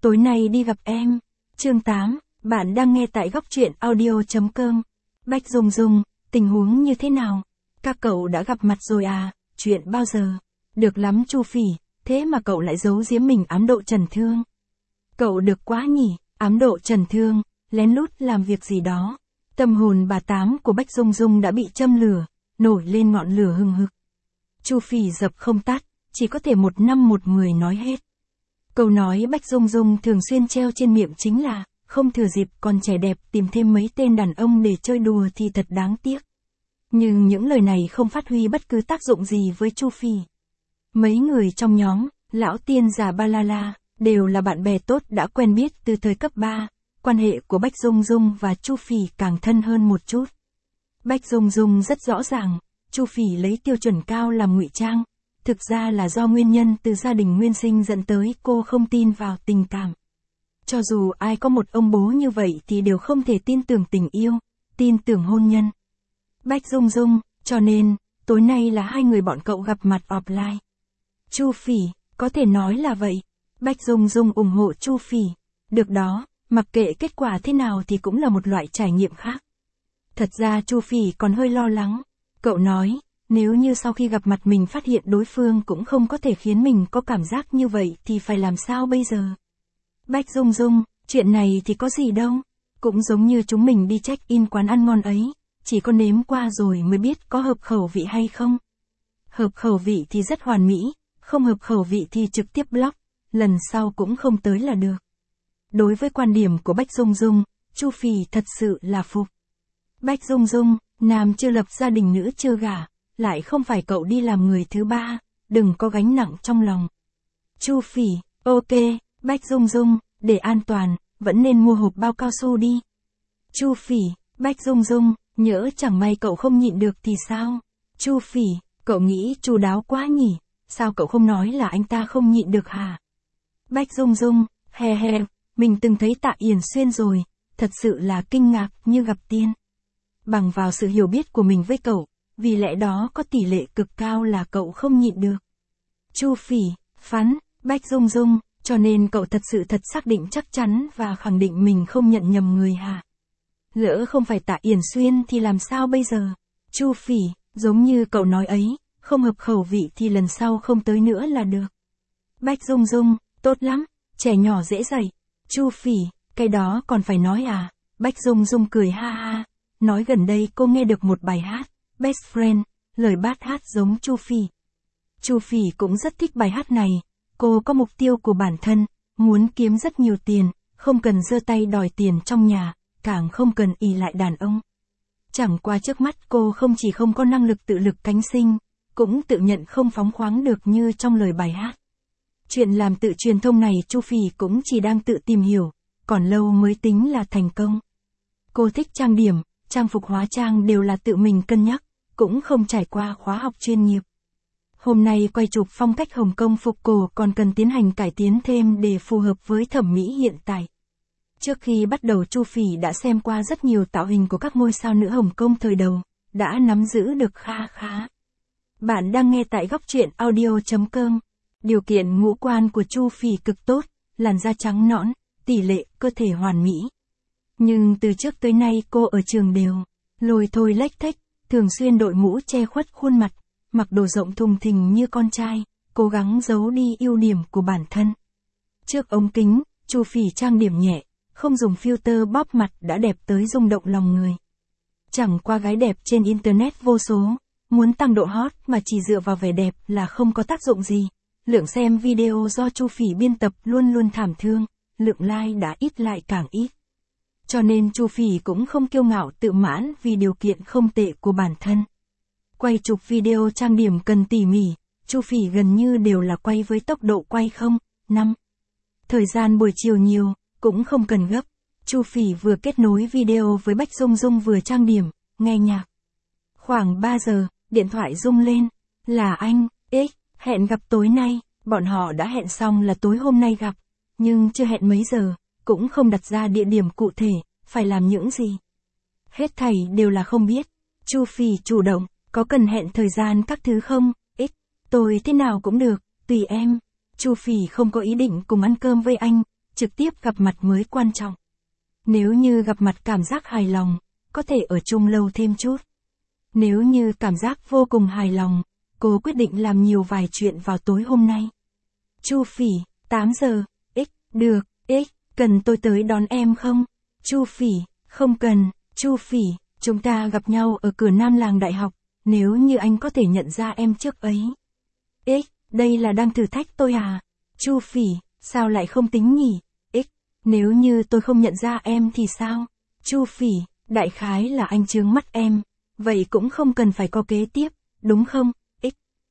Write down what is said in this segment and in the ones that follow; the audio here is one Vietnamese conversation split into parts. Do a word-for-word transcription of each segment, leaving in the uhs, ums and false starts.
tối nay đi gặp em. Chương tám, bạn đang nghe tại góc truyện audio chấm com. Bách Dung Dung, tình huống như thế nào? Các cậu đã gặp mặt rồi à? Chuyện bao giờ? Được lắm Chu Phỉ, thế mà cậu lại giấu giếm mình ám độ Trần Thương. Cậu được quá nhỉ, ám độ Trần Thương, lén lút làm việc gì đó. Tâm hồn bà Tám của Bách Dung Dung đã bị châm lửa, nổi lên ngọn lửa hừng hực. Chu Phỉ dập không tắt, chỉ có thể một năm một người nói hết. Câu nói Bách Dung Dung thường xuyên treo trên miệng chính là, không thừa dịp còn trẻ đẹp tìm thêm mấy tên đàn ông để chơi đùa thì thật đáng tiếc. Nhưng những lời này không phát huy bất cứ tác dụng gì với Chu Phỉ. Mấy người trong nhóm, lão tiên già Ba La La, đều là bạn bè tốt đã quen biết từ thời cấp ba, quan hệ của Bách Dung Dung và Chu Phỉ càng thân hơn một chút. Bách Dung Dung rất rõ ràng, Chu Phỉ lấy tiêu chuẩn cao làm ngụy trang, thực ra là do nguyên nhân từ gia đình nguyên sinh dẫn tới cô không tin vào tình cảm. Cho dù ai có một ông bố như vậy thì đều không thể tin tưởng tình yêu, tin tưởng hôn nhân. Bách Dung Dung, cho nên, tối nay là hai người bọn cậu gặp mặt offline. Chu Phỉ, có thể nói là vậy. Bách Dung Dung ủng hộ Chu Phỉ. Được đó, mặc kệ kết quả thế nào thì cũng là một loại trải nghiệm khác. Thật ra Chu Phỉ còn hơi lo lắng. Cậu nói, nếu như sau khi gặp mặt mình phát hiện đối phương cũng không có thể khiến mình có cảm giác như vậy thì phải làm sao bây giờ? Bách Dung Dung, chuyện này thì có gì đâu. Cũng giống như chúng mình đi check-in quán ăn ngon ấy, chỉ có nếm qua rồi mới biết có hợp khẩu vị hay không. Hợp khẩu vị thì rất hoàn mỹ, không hợp khẩu vị thì trực tiếp block, lần sau cũng không tới là được. Đối với quan điểm của Bách Dung Dung, Chu Phỉ thật sự là phục. Bách Dung Dung, nam chưa lập gia đình nữ chưa gả, lại không phải cậu đi làm người thứ ba, đừng có gánh nặng trong lòng. Chu Phỉ, ok, Bách Dung Dung, để an toàn, vẫn nên mua hộp bao cao su đi. Chu Phỉ, Bách Dung Dung, nhỡ chẳng may cậu không nhịn được thì sao? Chu Phỉ, cậu nghĩ chu đáo quá nhỉ, sao cậu không nói là anh ta không nhịn được hả? Bách Dung Dung, he he, mình từng thấy Tạ Yển Xuyên rồi, thật sự là kinh ngạc như gặp tiên. Bằng vào sự hiểu biết của mình với cậu, vì lẽ đó có tỷ lệ cực cao là cậu không nhịn được. Chu Phỉ, phán, Bách Dung Dung, cho nên cậu thật sự thật xác định chắc chắn và khẳng định mình không nhận nhầm người hả? Lỡ không phải Tạ Yển Xuyên thì làm sao bây giờ? Chu Phỉ, giống như cậu nói ấy, không hợp khẩu vị thì lần sau không tới nữa là được. Bách Dung Dung, tốt lắm, trẻ nhỏ dễ dạy. Chu Phỉ, cái đó còn phải nói à? Bách Dung Dung cười ha ha, nói gần đây cô nghe được một bài hát, Best Friend, lời bát hát giống Chu Phỉ. Chu Phỉ cũng rất thích bài hát này, cô có mục tiêu của bản thân, muốn kiếm rất nhiều tiền, không cần giơ tay đòi tiền trong nhà, càng không cần ỷ lại đàn ông. Chẳng qua trước mắt cô không chỉ không có năng lực tự lực cánh sinh, cũng tự nhận không phóng khoáng được như trong lời bài hát. Chuyện làm tự truyền thông này Chu Phỉ cũng chỉ đang tự tìm hiểu, còn lâu mới tính là thành công. Cô thích trang điểm, trang phục hóa trang đều là tự mình cân nhắc, cũng không trải qua khóa học chuyên nghiệp. Hôm nay quay chụp phong cách Hồng Kông phục cổ còn cần tiến hành cải tiến thêm để phù hợp với thẩm mỹ hiện tại. Trước khi bắt đầu Chu Phỉ đã xem qua rất nhiều tạo hình của các ngôi sao nữ Hồng Kông thời đầu, đã nắm giữ được kha khá. Bạn đang nghe tại góc truyện audio chấm com. Điều kiện ngũ quan của Chu Phỉ cực tốt, làn da trắng nõn, tỷ lệ cơ thể hoàn mỹ. Nhưng từ trước tới nay cô ở trường đều lôi thôi lếch thếch, thường xuyên đội mũ che khuất khuôn mặt, mặc đồ rộng thùng thình như con trai, cố gắng giấu đi ưu điểm của bản thân. Trước ống kính, Chu Phỉ trang điểm nhẹ, không dùng filter bóp mặt đã đẹp tới rung động lòng người. Chẳng qua gái đẹp trên internet vô số, muốn tăng độ hot mà chỉ dựa vào vẻ đẹp là không có tác dụng gì. Lượng xem video do Chu Phỉ biên tập luôn luôn thảm thương, lượng like đã ít lại càng ít. Cho nên Chu Phỉ cũng không kiêu ngạo tự mãn vì điều kiện không tệ của bản thân. Quay chụp video trang điểm cần tỉ mỉ, Chu Phỉ gần như đều là quay với tốc độ quay không, năm. Thời gian buổi chiều nhiều, cũng không cần gấp. Chu Phỉ vừa kết nối video với Bách Dung Dung vừa trang điểm, nghe nhạc. Khoảng ba giờ, điện thoại rung lên. Là anh, X, hẹn gặp tối nay, bọn họ đã hẹn xong là tối hôm nay gặp. Nhưng chưa hẹn mấy giờ, cũng không đặt ra địa điểm cụ thể, phải làm những gì. Hết thảy đều là không biết. Chu Phỉ chủ động, có cần hẹn thời gian các thứ không? X, tôi thế nào cũng được, tùy em. Chu Phỉ không có ý định cùng ăn cơm với anh, trực tiếp gặp mặt mới quan trọng. Nếu như gặp mặt cảm giác hài lòng, có thể ở chung lâu thêm chút. Nếu như cảm giác vô cùng hài lòng, cô quyết định làm nhiều vài chuyện vào tối hôm nay. Chu Phỉ, tám giờ, x, được, x, cần tôi tới đón em không? Chu Phỉ, không cần, Chu Phỉ, chúng ta gặp nhau ở cửa Nam làng đại học, nếu như anh có thể nhận ra em trước ấy. X, đây là đang thử thách tôi à? Chu Phỉ, sao lại không tính nhỉ? X, nếu như tôi không nhận ra em thì sao? Chu Phỉ, đại khái là anh chướng mắt em, vậy cũng không cần phải có kế tiếp, đúng không? X,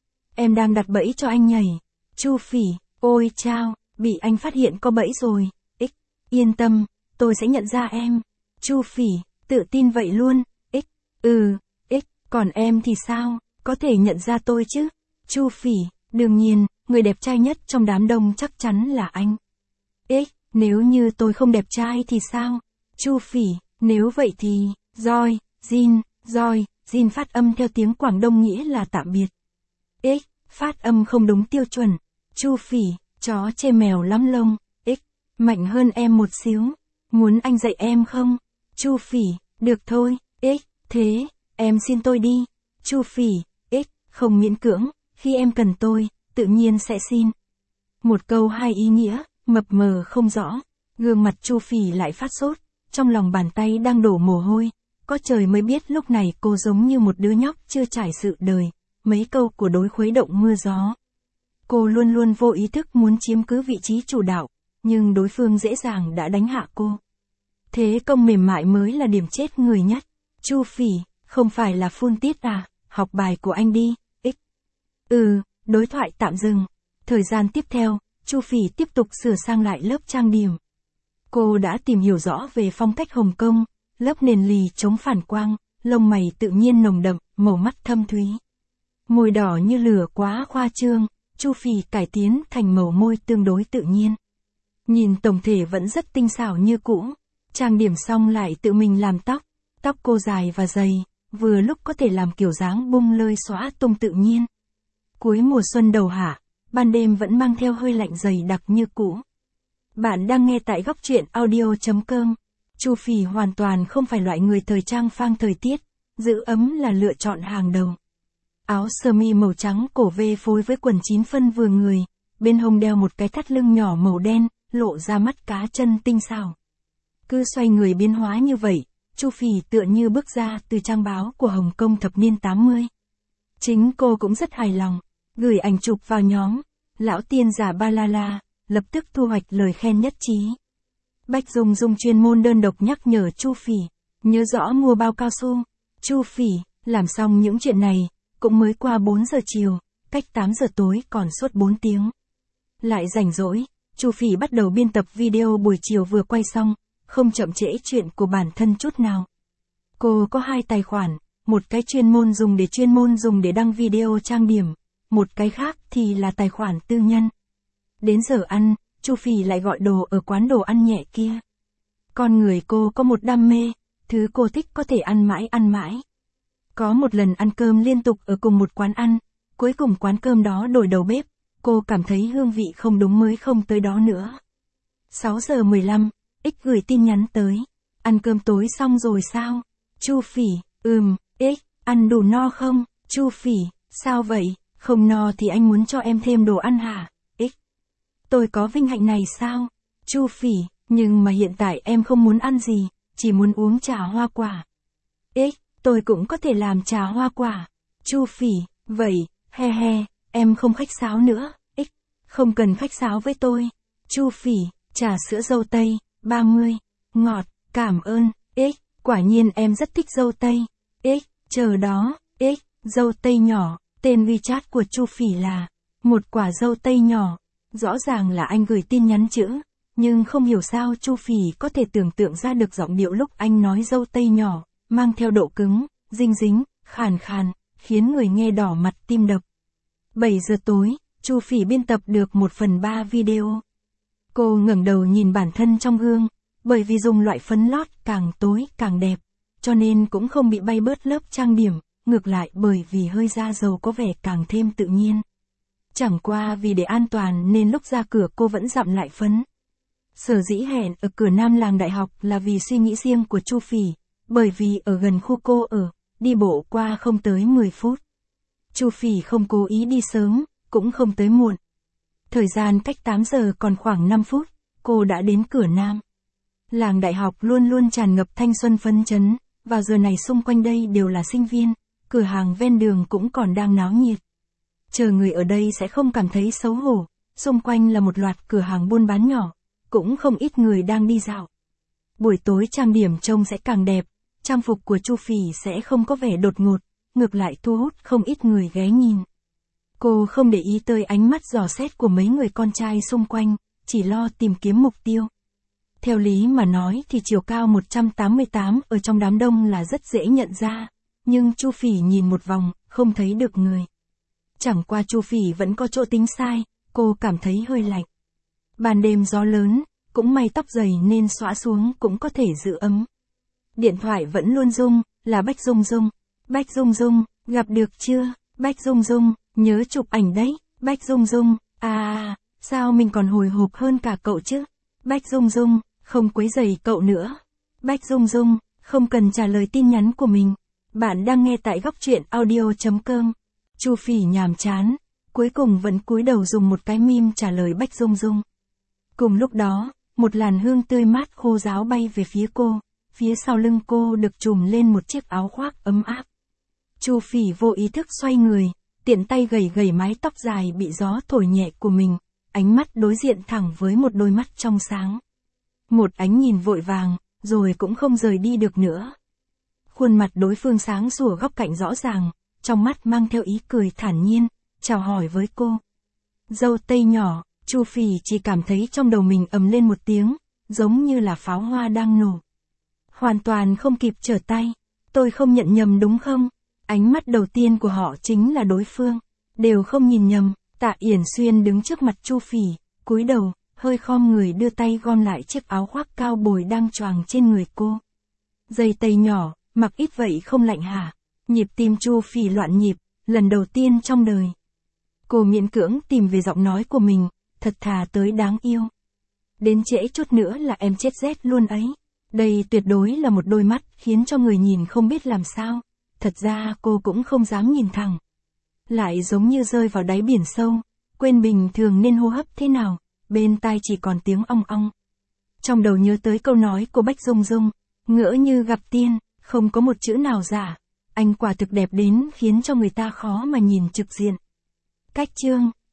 em đang đặt bẫy cho anh nhảy. Chu Phỉ, ôi chao, bị anh phát hiện có bẫy rồi. X, yên tâm, tôi sẽ nhận ra em. Chu Phỉ, tự tin vậy luôn. X, ừ, X, còn em thì sao, có thể nhận ra tôi chứ? Chu Phỉ, đương nhiên, người đẹp trai nhất trong đám đông chắc chắn là anh. X, nếu như tôi không đẹp trai thì sao? Chu Phỉ, nếu vậy thì, Roi, Jin, Roi, Jin phát âm theo tiếng Quảng Đông nghĩa là tạm biệt. X, phát âm không đúng tiêu chuẩn. Chu Phỉ, chó chê mèo lắm lông. X, mạnh hơn em một xíu. Muốn anh dạy em không? Chu Phỉ, được thôi. X, thế, em xin tôi đi. Chu Phỉ, X, không miễn cưỡng, khi em cần tôi, tự nhiên sẽ xin. Một câu hai ý nghĩa, mập mờ không rõ. Gương mặt Chu Phỉ lại phát sốt, trong lòng bàn tay đang đổ mồ hôi. Có trời mới biết lúc này cô giống như một đứa nhóc chưa trải sự đời. Mấy câu của đối khuấy động mưa gió. Cô luôn luôn vô ý thức muốn chiếm cứ vị trí chủ đạo, nhưng đối phương dễ dàng đã đánh hạ cô. Thế công mềm mại mới là điểm chết người nhất. Chu Phỉ, không phải là phun tiết à, học bài của anh đi. X, ừ, đối thoại tạm dừng. Thời gian tiếp theo, Chu Phỉ tiếp tục sửa sang lại lớp trang điểm. Cô đã tìm hiểu rõ về phong cách Hồng Kông, lớp nền lì chống phản quang, lông mày tự nhiên nồng đậm, màu mắt thâm thúy. Môi đỏ như lửa quá khoa trương, Chu Phỉ cải tiến thành màu môi tương đối tự nhiên. Nhìn tổng thể vẫn rất tinh xảo như cũ. Trang điểm xong lại tự mình làm tóc. Tóc cô dài và dày, vừa lúc có thể làm kiểu dáng bung lơi xõa tung tự nhiên. Cuối mùa xuân đầu hạ, ban đêm vẫn mang theo hơi lạnh dày đặc như cũ. Bạn đang nghe tại góc truyện audio chấm com. Chu Phỉ hoàn toàn không phải loại người thời trang phang thời tiết, giữ ấm là lựa chọn hàng đầu. Áo sơ mi màu trắng cổ vê phối với quần chín phân vừa người, bên hông đeo một cái thắt lưng nhỏ màu đen, lộ ra mắt cá chân tinh xảo. Cứ xoay người biến hóa như vậy, Chu Phỉ tựa như bước ra từ trang báo của Hồng Kông thập niên tám mươi. Chính cô cũng rất hài lòng, gửi ảnh chụp vào nhóm, lão tiên giả ba la la, lập tức thu hoạch lời khen nhất trí. Bạch Dung Dung chuyên môn đơn độc nhắc nhở Chu Phỉ, nhớ rõ mua bao cao su. Chu Phỉ, làm xong những chuyện này, cũng mới qua bốn giờ chiều, cách tám giờ tối còn suốt bốn tiếng. Lại rảnh rỗi, Chu Phỉ bắt đầu biên tập video buổi chiều vừa quay xong, không chậm trễ chuyện của bản thân chút nào. Cô có hai tài khoản, một cái chuyên môn dùng để chuyên môn dùng để đăng video trang điểm, một cái khác thì là tài khoản tư nhân. Đến giờ ăn, Chu Phỉ lại gọi đồ ở quán đồ ăn nhẹ kia. Con người cô có một đam mê, thứ cô thích có thể ăn mãi ăn mãi. Có một lần ăn cơm liên tục ở cùng một quán ăn, cuối cùng quán cơm đó đổi đầu bếp, cô cảm thấy hương vị không đúng mới không tới đó nữa. sáu giờ mười lăm, X gửi tin nhắn tới. Ăn cơm tối xong rồi sao? Chu Phỉ, ừm, X, ăn đủ no không? Chu Phỉ, sao vậy? Không no thì anh muốn cho em thêm đồ ăn hả? X, tôi có vinh hạnh này sao? Chu Phỉ, nhưng mà hiện tại em không muốn ăn gì, chỉ muốn uống trà hoa quả. X, tôi cũng có thể làm trà hoa quả. Chu Phỉ, vậy, he he, em không khách sáo nữa. X, không cần khách sáo với tôi. Chu Phỉ, trà sữa dâu tây, ba mươi, ngọt, cảm ơn. X, quả nhiên em rất thích dâu tây. X, chờ đó. X, dâu tây nhỏ, tên WeChat của Chu Phỉ là một quả dâu tây nhỏ. Rõ ràng là anh gửi tin nhắn chữ, nhưng không hiểu sao Chu Phỉ có thể tưởng tượng ra được giọng điệu lúc anh nói dâu tây nhỏ, mang theo độ cứng, dinh dính, khàn khàn, khiến người nghe đỏ mặt tim đập. bảy giờ tối, Chu Phỉ biên tập được một phần ba video. Cô ngẩng đầu nhìn bản thân trong gương, bởi vì dùng loại phấn lót càng tối càng đẹp, cho nên cũng không bị bay bớt lớp trang điểm, ngược lại bởi vì hơi da dầu có vẻ càng thêm tự nhiên. Chẳng qua vì để an toàn nên lúc ra cửa cô vẫn dặm lại phấn. Sở dĩ hẹn ở cửa Nam làng đại học là vì suy nghĩ riêng của Chu Phỉ, bởi vì ở gần khu cô ở, đi bộ qua không tới mười phút. Chu Phỉ không cố ý đi sớm, cũng không tới muộn. Thời gian cách tám giờ còn khoảng năm phút, cô đã đến cửa Nam. Làng đại học luôn luôn tràn ngập thanh xuân phấn chấn, vào giờ này xung quanh đây đều là sinh viên, cửa hàng ven đường cũng còn đang náo nhiệt. Chờ người ở đây sẽ không cảm thấy xấu hổ, xung quanh là một loạt cửa hàng buôn bán nhỏ, cũng không ít người đang đi dạo. Buổi tối trang điểm trông sẽ càng đẹp, trang phục của Chu Phỉ sẽ không có vẻ đột ngột, ngược lại thu hút không ít người ghé nhìn. Cô không để ý tới ánh mắt dò xét của mấy người con trai xung quanh, chỉ lo tìm kiếm mục tiêu. Theo lý mà nói thì chiều cao một trăm tám mươi tám ở trong đám đông là rất dễ nhận ra, nhưng Chu Phỉ nhìn một vòng, không thấy được người. Chẳng qua Chu Phỉ vẫn có chỗ tính sai, cô cảm thấy hơi lạnh. Ban đêm gió lớn, cũng may tóc dày nên xõa xuống cũng có thể giữ ấm. Điện thoại vẫn luôn rung, là Bách Dung Dung. Bách Dung Dung, gặp được chưa? Bách Dung Dung, nhớ chụp ảnh đấy. Bách Dung Dung, à, sao mình còn hồi hộp hơn cả cậu chứ? Bách Dung Dung, không quấy rầy cậu nữa. Bách Dung Dung, không cần trả lời tin nhắn của mình. Bạn đang nghe tại góc truyện audio chấm com. Chu Phỉ nhàm chán, cuối cùng vẫn cúi đầu dùng một cái meme trả lời Bách Dung Dung. Cùng lúc đó, một làn hương tươi mát khô ráo bay về phía cô, phía sau lưng cô được trùm lên một chiếc áo khoác ấm áp. Chu Phỉ vô ý thức xoay người, tiện tay gẩy gẩy mái tóc dài bị gió thổi nhẹ của mình, ánh mắt đối diện thẳng với một đôi mắt trong sáng. Một ánh nhìn vội vàng, rồi cũng không rời đi được nữa. Khuôn mặt đối phương sáng sủa góc cạnh rõ ràng, trong mắt mang theo ý cười thản nhiên, chào hỏi với cô. Dâu tây nhỏ, Chu Phỉ chỉ cảm thấy trong đầu mình ầm lên một tiếng, giống như là pháo hoa đang nổ. Hoàn toàn không kịp trở tay, tôi không nhận nhầm đúng không? Ánh mắt đầu tiên của họ chính là đối phương, đều không nhìn nhầm. Tạ Yển Xuyên đứng trước mặt Chu Phỉ, cúi đầu, hơi khom người đưa tay gom lại chiếc áo khoác cao bồi đang choàng trên người cô. Dây tây nhỏ, mặc ít vậy không lạnh hả? Nhịp tim Chu Phỉ loạn nhịp, lần đầu tiên trong đời. Cô miễn cưỡng tìm về giọng nói của mình, thật thà tới đáng yêu. Đến trễ chút nữa là em chết rét luôn ấy. Đây tuyệt đối là một đôi mắt khiến cho người nhìn không biết làm sao. Thật ra cô cũng không dám nhìn thẳng. Lại giống như rơi vào đáy biển sâu, quên bình thường nên hô hấp thế nào, bên tai chỉ còn tiếng ong ong. Trong đầu nhớ tới câu nói của Bách Dung Dung, ngỡ như gặp tiên, không có một chữ nào giả. Anh quả thực đẹp đến khiến cho người ta khó mà nhìn trực diện. Cách chương